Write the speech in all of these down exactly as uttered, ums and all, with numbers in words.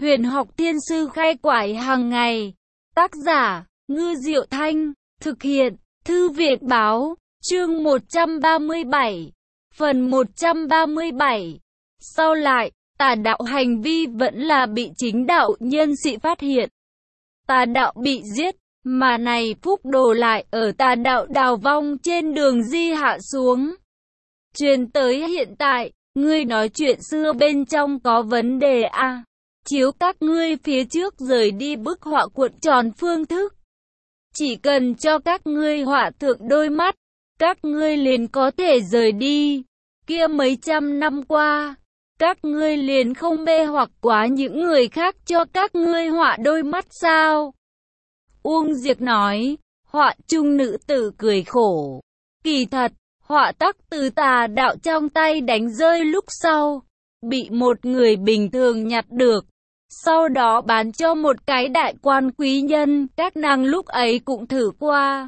Huyền học thiên sư khai quải hàng ngày. Tác giả, Ngư Diệu Thanh. Thực hiện, Thư viện báo. Chương một trăm ba mươi bảy. Phần một trăm ba mươi bảy. Sau lại, tà đạo hành vi vẫn là bị chính đạo nhân sĩ phát hiện. Tà đạo bị giết, mà này phúc đồ lại ở tà đạo đào vong trên đường di hạ xuống. Truyền tới hiện tại, ngươi nói chuyện xưa bên trong có vấn đề à? Chiếu các ngươi phía trước rời đi bức họa cuộn tròn phương thức. Chỉ cần cho các ngươi họa thượng đôi mắt, các ngươi liền có thể rời đi. Kia mấy trăm năm qua, các ngươi liền không mê hoặc quá những người khác cho các ngươi họa đôi mắt sao? Uông Diệp nói, họa trung nữ tử cười khổ. Kỳ thật, họa tắc từ tà đạo trong tay đánh rơi lúc sau, bị một người bình thường nhặt được. Sau đó bán cho một cái đại quan quý nhân, các nàng lúc ấy cũng thử qua.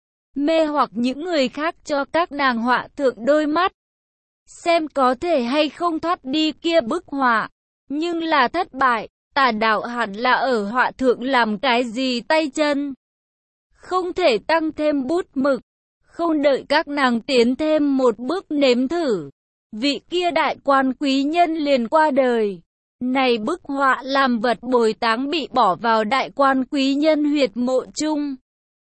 Mê hoặc những người khác cho các nàng họa thượng đôi mắt. Xem có thể hay không thoát đi kia bức họa. Nhưng là thất bại, tà đạo hẳn là ở họa thượng làm cái gì tay chân. Không thể tăng thêm bút mực. Không đợi các nàng tiến thêm một bước nếm thử. Vị kia đại quan quý nhân liền qua đời. Này bức họa làm vật bồi táng bị bỏ vào đại quan quý nhân huyệt mộ chung.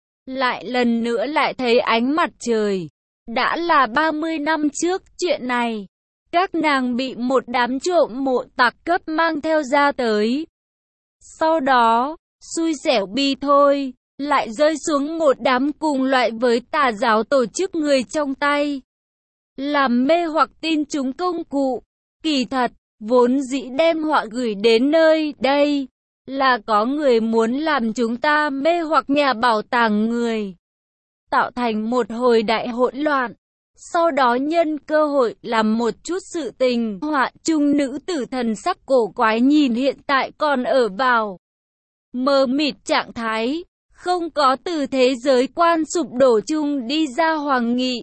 Lại lần nữa lại thấy ánh mặt trời. Đã là ba mươi năm trước chuyện này. Các nàng bị một đám trộm mộ tặc cấp mang theo ra tới. Sau đó, xui xẻo bi thôi, lại rơi xuống một đám cùng loại với tà giáo tổ chức người trong tay. Làm mê hoặc tin chúng công cụ. Kỳ thật, vốn dĩ đem họa gửi đến nơi đây, là có người muốn làm chúng ta mê hoặc nhà bảo tàng người. Tạo thành một hồi đại hỗn loạn. Sau đó nhân cơ hội làm một chút sự tình. Họa trung nữ tử thần sắc cổ quái nhìn hiện tại còn ở vào mờ mịt trạng thái. Không có từ thế giới quan sụp đổ chung đi ra hoàng nghị.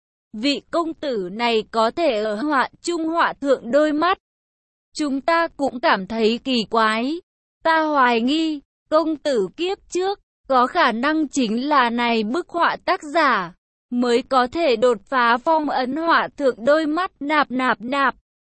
Vị công tử này có thể ở họa trung họa thượng đôi mắt. Chúng ta cũng cảm thấy kỳ quái. Ta hoài nghi, công tử kiếp trước, có khả năng chính là này bức họa tác giả, mới có thể đột phá phong ấn họa thượng đôi mắt nạp nạp nạp.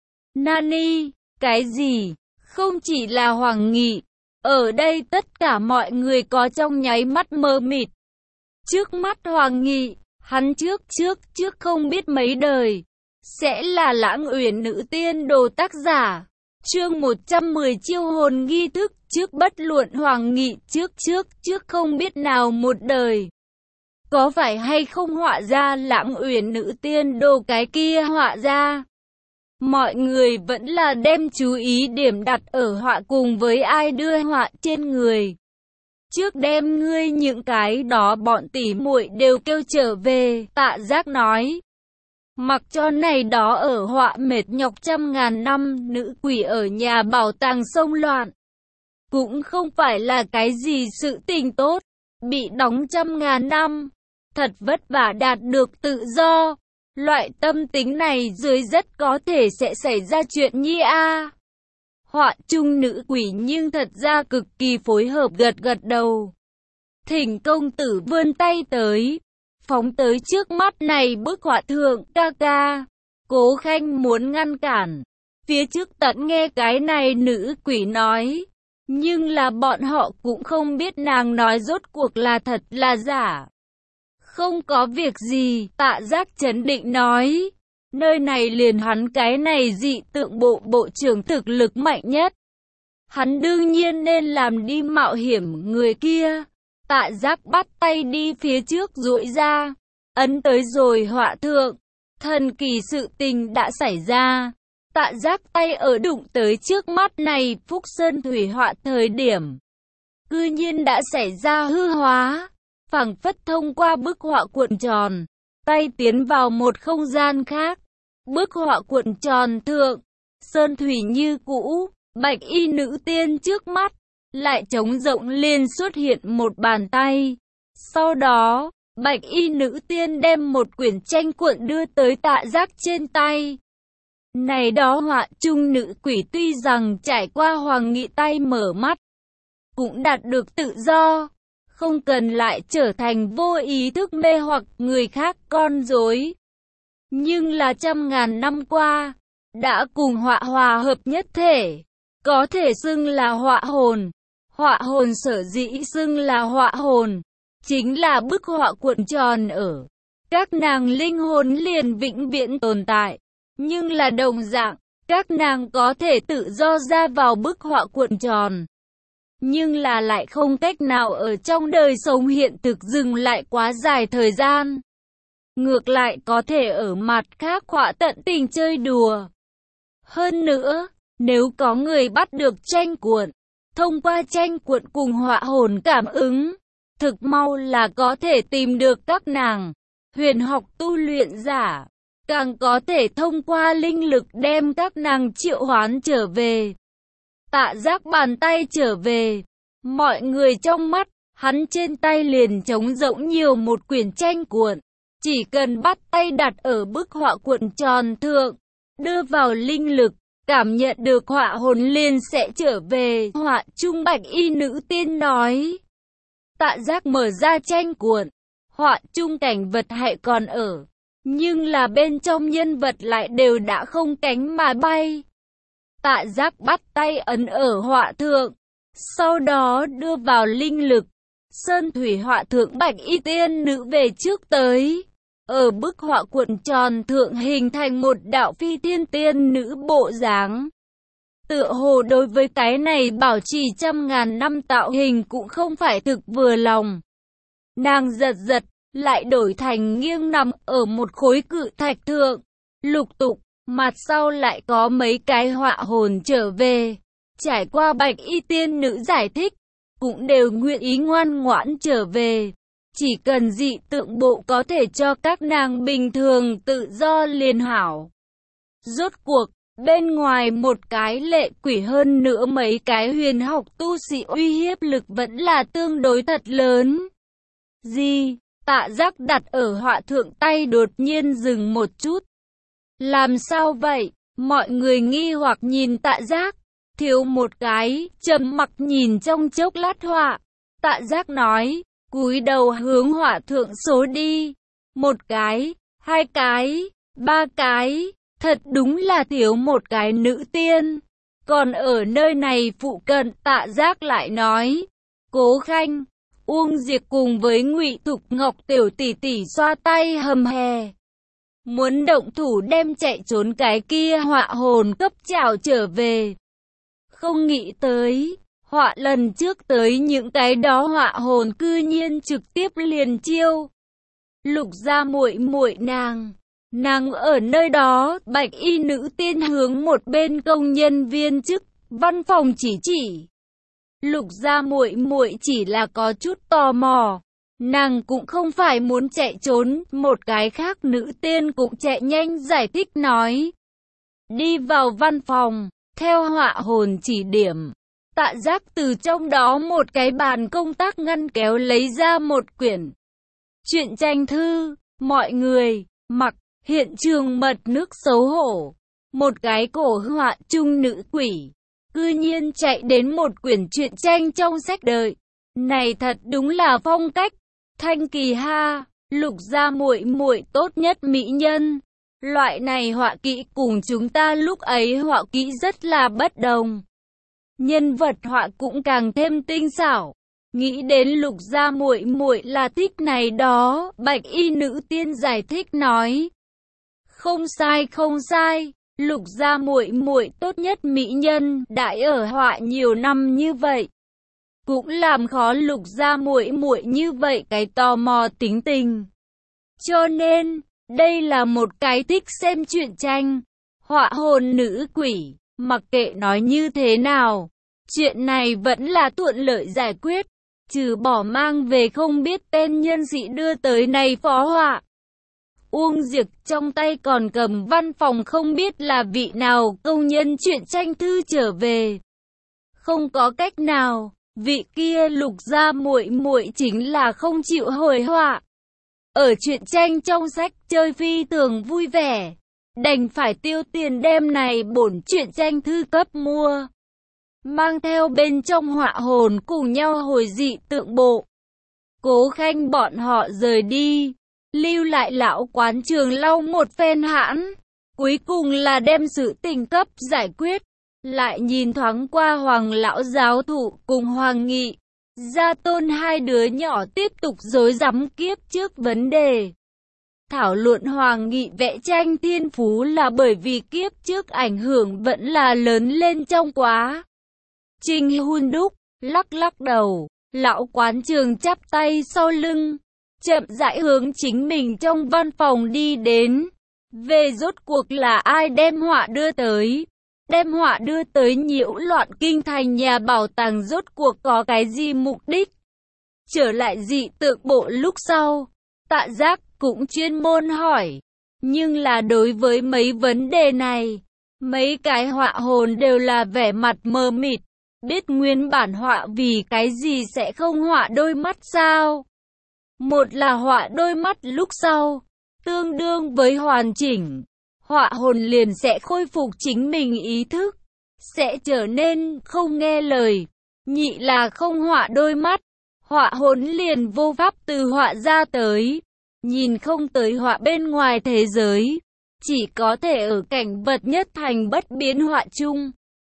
Nani, cái gì? Không chỉ là Hoàng Nghị, ở đây tất cả mọi người có trong nháy mắt mơ mịt. Trước mắt Hoàng Nghị, hắn trước trước trước không biết mấy đời, sẽ là Lãng Uyển nữ tiên đồ tác giả. Chương một trăm mười chiêu hồn nghi thức trước bất luận Hoàng Nghị trước trước trước không biết nào một đời. Có phải hay không họa ra Lãng Uyển nữ tiên đồ cái kia họa ra? Mọi người vẫn là đem chú ý điểm đặt ở họa cùng với ai đưa họa trên người. Trước đem ngươi những cái đó bọn tỉ muội đều kêu trở về, Tạ Giác nói. Mặc cho này đó ở họa mệt nhọc trăm ngàn năm, nữ quỷ ở nhà bảo tàng xông loạn. Cũng không phải là cái gì sự tình tốt, bị đóng trăm ngàn năm, thật vất vả đạt được tự do. Loại tâm tính này dưới rất có thể sẽ xảy ra chuyện nhi a. Họa trung nữ quỷ nhưng thật ra cực kỳ phối hợp gật gật đầu. Thỉnh công tử vươn tay tới. Phóng tới trước mắt này bức họa thượng, ca ca. Cố Khanh muốn ngăn cản. Phía trước tận nghe cái này nữ quỷ nói. Nhưng là bọn họ cũng không biết nàng nói rốt cuộc là thật là giả. Không có việc gì, Tạ Giác trấn định nói. Nơi này liền hắn cái này dị tượng bộ bộ trưởng thực lực mạnh nhất. Hắn đương nhiên nên làm đi mạo hiểm người kia. Tạ Giác bắt tay đi phía trước duỗi ra, ấn tới rồi họa thượng. Thần kỳ sự tình đã xảy ra. Tạ Giác tay ở đụng tới trước mắt này Phúc Sơn thủy họa thời điểm, cư nhiên đã xảy ra hư hóa, phảng phất thông qua bức họa cuộn tròn, tay tiến vào một không gian khác. Bức họa cuộn tròn thượng, sơn thủy như cũ, bạch y nữ tiên trước mắt. Lại trống rộng liền xuất hiện một bàn tay. Sau đó, bạch y nữ tiên đem một quyển tranh cuộn đưa tới Tạ Giác trên tay. Này đó họa chung nữ quỷ tuy rằng trải qua hoàng nghị tay mở mắt, cũng đạt được tự do, không cần lại trở thành vô ý thức mê hoặc người khác con rối. Nhưng là trăm ngàn năm qua, đã cùng họa hòa hợp nhất thể, có thể xưng là họa hồn. Họa hồn sở dĩ xưng là họa hồn, chính là bức họa cuộn tròn ở các nàng linh hồn liền vĩnh viễn tồn tại. Nhưng là đồng dạng, các nàng có thể tự do ra vào bức họa cuộn tròn. Nhưng là lại không cách nào ở trong đời sống hiện thực dừng lại quá dài thời gian. Ngược lại có thể ở mặt khác họa tận tình chơi đùa. Hơn nữa, nếu có người bắt được tranh cuộn, thông qua tranh cuộn cùng họa hồn cảm ứng, thực mau là có thể tìm được các nàng. Huyền học tu luyện giả, càng có thể thông qua linh lực đem các nàng triệu hoán trở về. Tạ Giác bàn tay trở về, mọi người trong mắt, hắn trên tay liền trống rỗng nhiều một quyển tranh cuộn. Chỉ cần bắt tay đặt ở bức họa cuộn tròn thượng, đưa vào linh lực, cảm nhận được họa hồn liền sẽ trở về. Họa trung bạch y nữ tiên nói. Tạ Giác mở ra tranh cuộn, họa trung cảnh vật hãy còn ở, nhưng là bên trong nhân vật lại đều đã không cánh mà bay. Tạ Giác bắt tay ấn ở họa thượng, sau đó đưa vào linh lực. Sơn thủy họa thượng bạch y tiên nữ về trước tới, ở bức họa cuộn tròn thượng hình thành một đạo phi thiên tiên nữ bộ dáng. Tựa hồ đối với cái này bảo trì trăm ngàn năm tạo hình cũng không phải thực vừa lòng. Nàng giật giật, lại đổi thành nghiêng nằm ở một khối cự thạch thượng. Lục tục, mặt sau lại có mấy cái họa hồn trở về. Trải qua bạch y tiên nữ giải thích, cũng đều nguyện ý ngoan ngoãn trở về. Chỉ cần dị tượng bộ có thể cho các nàng bình thường tự do liền hảo. Rốt cuộc, bên ngoài một cái lệ quỷ hơn nữa mấy cái huyền học tu sĩ uy hiếp lực vẫn là tương đối thật lớn. Gì? Tạ Giác đặt ở họa thượng tay đột nhiên dừng một chút. Làm sao vậy? Mọi người nghi hoặc nhìn Tạ Giác. Thiếu một cái, trầm mặc nhìn trong chốc lát họa. Tạ Giác nói, cúi đầu hướng họa thượng số đi. Một cái, hai cái, ba cái, thật đúng là thiếu một cái nữ tiên. Còn ở nơi này phụ cận, Tạ Giác lại nói, Cố Khanh, Uông Diệp cùng với Ngụy Thục Ngọc tiểu tỷ tỷ xoa tay hầm hè. Muốn động thủ đem chạy trốn cái kia họa hồn cấp trảo trở về. Không nghĩ tới, họa lần trước tới những cái đó họa hồn cư nhiên trực tiếp liền chiêu. Lục gia muội muội nàng, nàng ở nơi đó, bạch y nữ tiên hướng một bên công nhân viên chức văn phòng chỉ chỉ. Lục gia muội muội chỉ là có chút tò mò, nàng cũng không phải muốn chạy trốn. Một cái khác nữ tiên cũng chạy nhanh giải thích nói, đi vào văn phòng. Theo họa hồn chỉ điểm, Tạ Giác từ trong đó một cái bàn công tác ngăn kéo lấy ra một quyển truyện tranh thư. Mọi người mặc hiện trường mật nước xấu hổ. Một cái cổ họa trung nữ quỷ cư nhiên chạy đến một quyển truyện tranh trong sách đời. Này thật đúng là phong cách. Thanh Kỳ ha, Lục gia muội muội tốt nhất mỹ nhân. Loại này họa kỹ cùng chúng ta lúc ấy họa kỹ rất là bất đồng. Nhân vật họa cũng càng thêm tinh xảo. Nghĩ đến Lục gia muội muội là thích này đó, bạch y nữ tiên giải thích nói. Không sai không sai, Lục gia muội muội tốt nhất mỹ nhân, đại ở họa nhiều năm như vậy. Cũng làm khó Lục gia muội muội như vậy cái tò mò tính tình. Cho nên, đây là một cái thích xem truyện tranh, họa hồn nữ quỷ, mặc kệ nói như thế nào, chuyện này vẫn là thuận lợi giải quyết, trừ bỏ mang về không biết tên nhân sĩ đưa tới này phó họa. Uông Diệp trong tay còn cầm văn phòng không biết là vị nào công nhân truyện tranh thư trở về. Không có cách nào, vị kia Lục gia muội muội chính là không chịu hồi họa. Ở truyện tranh trong sách chơi phi thường vui vẻ, đành phải tiêu tiền đem này bổn truyện tranh thư cấp mua. Mang theo bên trong họa hồn cùng nhau hồi dị tượng bộ. Cố Khanh bọn họ rời đi, lưu lại lão quán Trường lau một phen hãn, cuối cùng là đem sự tình cấp giải quyết. Lại nhìn thoáng qua Hoàng lão giáo thụ cùng Hoàng Nghị, Gia Tôn hai đứa nhỏ tiếp tục rối rắm kiếp trước vấn đề. Thảo luận Hoàng Nghị vẽ tranh thiên phú là bởi vì kiếp trước ảnh hưởng vẫn là lớn lên trong quá. Trình hun đúc, lắc lắc đầu, lão quán Trường chắp tay sau lưng, chậm rãi hướng chính mình trong văn phòng đi đến. Về rốt cuộc là ai đem họa đưa tới? Đem họa đưa tới nhiễu loạn kinh thành nhà bảo tàng rốt cuộc có cái gì mục đích? Trở lại dị tượng bộ lúc sau, Tạ Giác cũng chuyên môn hỏi. Nhưng là đối với mấy vấn đề này, mấy cái họa hồn đều là vẻ mặt mờ mịt. Biết nguyên bản họa vì cái gì sẽ không họa đôi mắt sao? Một là họa đôi mắt lúc sau, tương đương với hoàn chỉnh. Họa hồn liền sẽ khôi phục chính mình ý thức, sẽ trở nên không nghe lời. Nhị là không họa đôi mắt, họa hồn liền vô pháp từ họa ra tới, nhìn không tới họa bên ngoài thế giới, chỉ có thể ở cảnh vật nhất thành bất biến họa chung.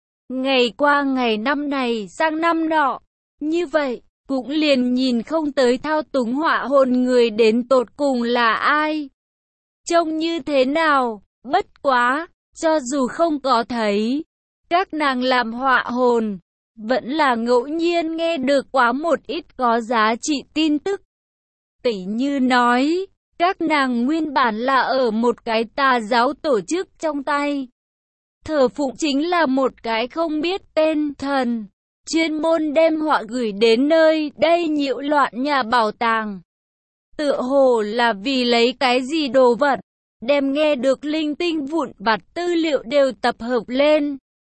Ngày qua ngày năm này sang năm nọ, như vậy, cũng liền nhìn không tới thao túng họa hồn người đến tột cùng là ai. Trông như thế nào? Bất quá, cho dù không có thấy, các nàng làm họa hồn, vẫn là ngẫu nhiên nghe được quá một ít có giá trị tin tức. Tỉ như nói, các nàng nguyên bản là ở một cái tà giáo tổ chức trong tay. Thờ phụng chính là một cái không biết tên thần, chuyên môn đem họa gửi đến nơi đây nhiễu loạn nhà bảo tàng. Tựa hồ là vì lấy cái gì đồ vật, đem nghe được linh tinh vụn vặt tư liệu đều tập hợp lên.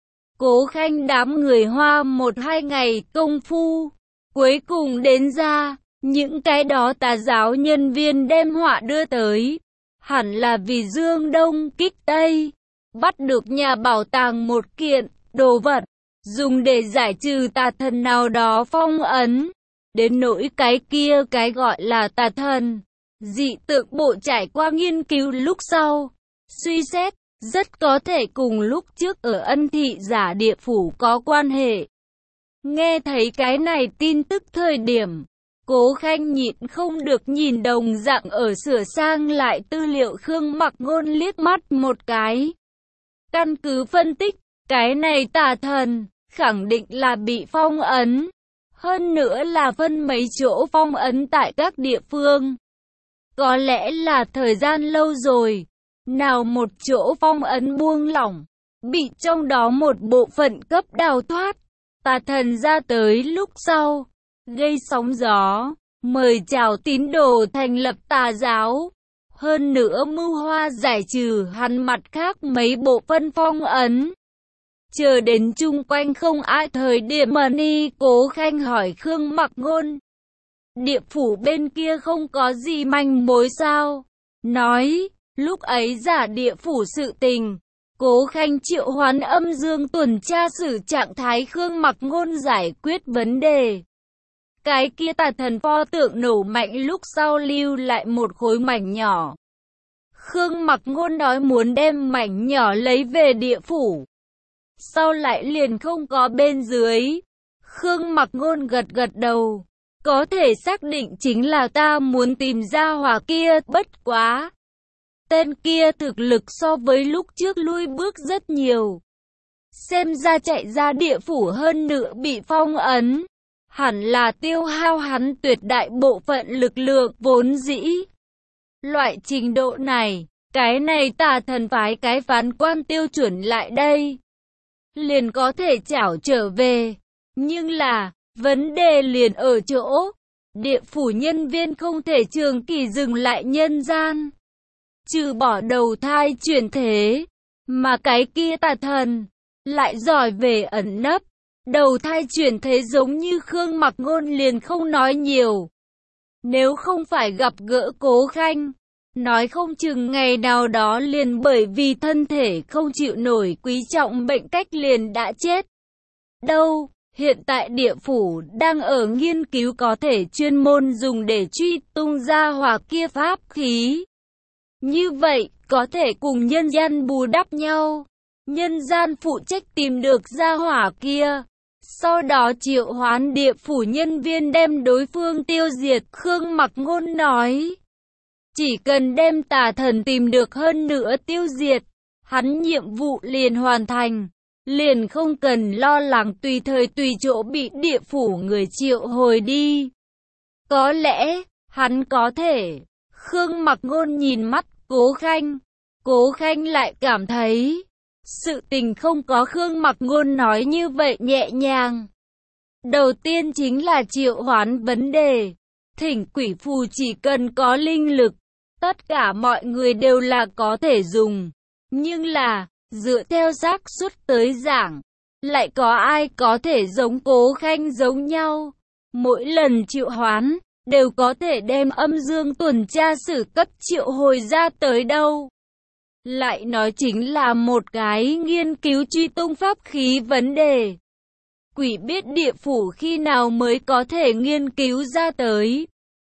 Cố Khanh đám người hoa một hai ngày công phu, cuối cùng đến ra, những cái đó tà giáo nhân viên đem họa đưa tới, hẳn là vì Dương Đông kích Tây, bắt được nhà bảo tàng một kiện đồ vật, dùng để giải trừ tà thần nào đó phong ấn. Đến nỗi cái kia cái gọi là tà thần, dị tượng bộ trải qua nghiên cứu lúc sau, suy xét, rất có thể cùng lúc trước ở Ân Thị Giả Địa Phủ có quan hệ. Nghe thấy cái này tin tức thời điểm, Cố Khanh nhịn không được nhìn đồng dạng ở sửa sang lại tư liệu Khương Mặc Ngôn liếc mắt một cái. Căn cứ phân tích, cái này tà thần, khẳng định là bị phong ấn. Hơn nữa là phân mấy chỗ phong ấn tại các địa phương. Có lẽ là thời gian lâu rồi, nào một chỗ phong ấn buông lỏng, bị trong đó một bộ phận cấp đào thoát. Tà thần ra tới lúc sau, gây sóng gió, mời chào tín đồ thành lập tà giáo. Hơn nữa mưu hoa giải trừ hắn mặt khác mấy bộ phân phong ấn. Chờ đến chung quanh không ai thời điểm mà ni Cố Khanh hỏi Khương Mặc Ngôn. Địa phủ bên kia không có gì manh mối sao? Nói, lúc ấy giả địa phủ sự tình. Cố Khanh triệu hoán âm dương tuần tra xử trạng thái Khương Mặc Ngôn giải quyết vấn đề. Cái kia tà thần pho tượng nổ mạnh lúc sau lưu lại một khối mảnh nhỏ. Khương Mặc Ngôn nói muốn đem mảnh nhỏ lấy về địa phủ. Sau lại liền không có bên dưới. Khương Mặc Ngôn gật gật đầu. Có thể xác định chính là ta muốn tìm ra hỏa kia, bất quá. Tên kia thực lực so với lúc trước lui bước rất nhiều. Xem ra chạy ra địa phủ hơn nữa bị phong ấn. Hẳn là tiêu hao hắn tuyệt đại bộ phận lực lượng vốn dĩ. Loại trình độ này, cái này tà thần phái cái phán quan tiêu chuẩn lại đây. Liền có thể chảo trở về. Nhưng là, vấn đề liền ở chỗ, địa phủ nhân viên không thể trường kỳ dừng lại nhân gian. Trừ bỏ đầu thai chuyển thế, mà cái kia tà thần, lại giỏi về ẩn nấp. Đầu thai chuyển thế giống như Khương Mặc Ngôn liền không nói nhiều. Nếu không phải gặp gỡ Cố Khanh, Nói không chừng ngày nào đó liền bởi vì thân thể không chịu nổi quý trọng bệnh cách liền đã chết. Đâu, hiện tại địa phủ đang ở nghiên cứu có thể chuyên môn dùng để truy tung gia hỏa kia pháp khí. Như vậy, có thể cùng nhân gian bù đắp nhau. Nhân gian phụ trách tìm được gia hỏa kia. Sau đó triệu hoán địa phủ nhân viên đem đối phương tiêu diệt. Khương Mặc Ngôn nói. Chỉ cần đem tà thần tìm được hơn nữa tiêu diệt, hắn nhiệm vụ liền hoàn thành. Liền không cần lo lắng tùy thời tùy chỗ bị địa phủ người triệu hồi đi. Có lẽ, hắn có thể. Khương Mặc Ngôn nhìn mắt Cố Khanh. Cố Khanh lại cảm thấy, sự tình không có Khương Mặc Ngôn nói như vậy nhẹ nhàng. Đầu tiên chính là triệu hoán vấn đề. Thỉnh quỷ phù chỉ cần có linh lực, tất cả mọi người đều là có thể dùng. Nhưng là, dựa theo xác suất tới giảng, lại có ai có thể giống Cố Khanh giống nhau. Mỗi lần triệu hoán, đều có thể đem âm dương tuần tra sử cấp triệu hồi ra tới đâu. Lại nói chính là một cái nghiên cứu truy tung pháp khí vấn đề. Quỷ biết địa phủ khi nào mới có thể nghiên cứu ra tới.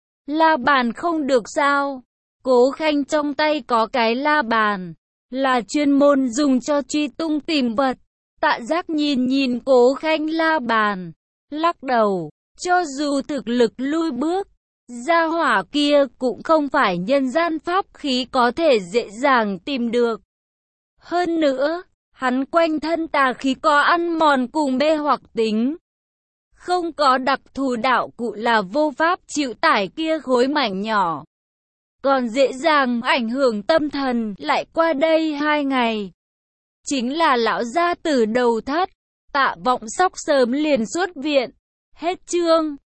La bàn không được sao? Cố Khanh trong tay có cái la bàn, là chuyên môn dùng cho truy tung tìm vật. Tạ Giác nhìn nhìn Cố Khanh la bàn, lắc đầu, cho dù thực lực lui bước, gia hỏa kia cũng không phải nhân gian pháp khí có thể dễ dàng tìm được. Hơn nữa, hắn quanh thân tà khí có ăn mòn cùng mê hoặc tính. Không có đặc thù đạo cụ là vô pháp chịu tải kia khối mảnh nhỏ. Còn dễ dàng ảnh hưởng tâm thần. Lại qua đây hai ngày, chính là lão gia tử đầu thất. Tạ Vọng Sóc sớm liền xuất viện. Hết chương.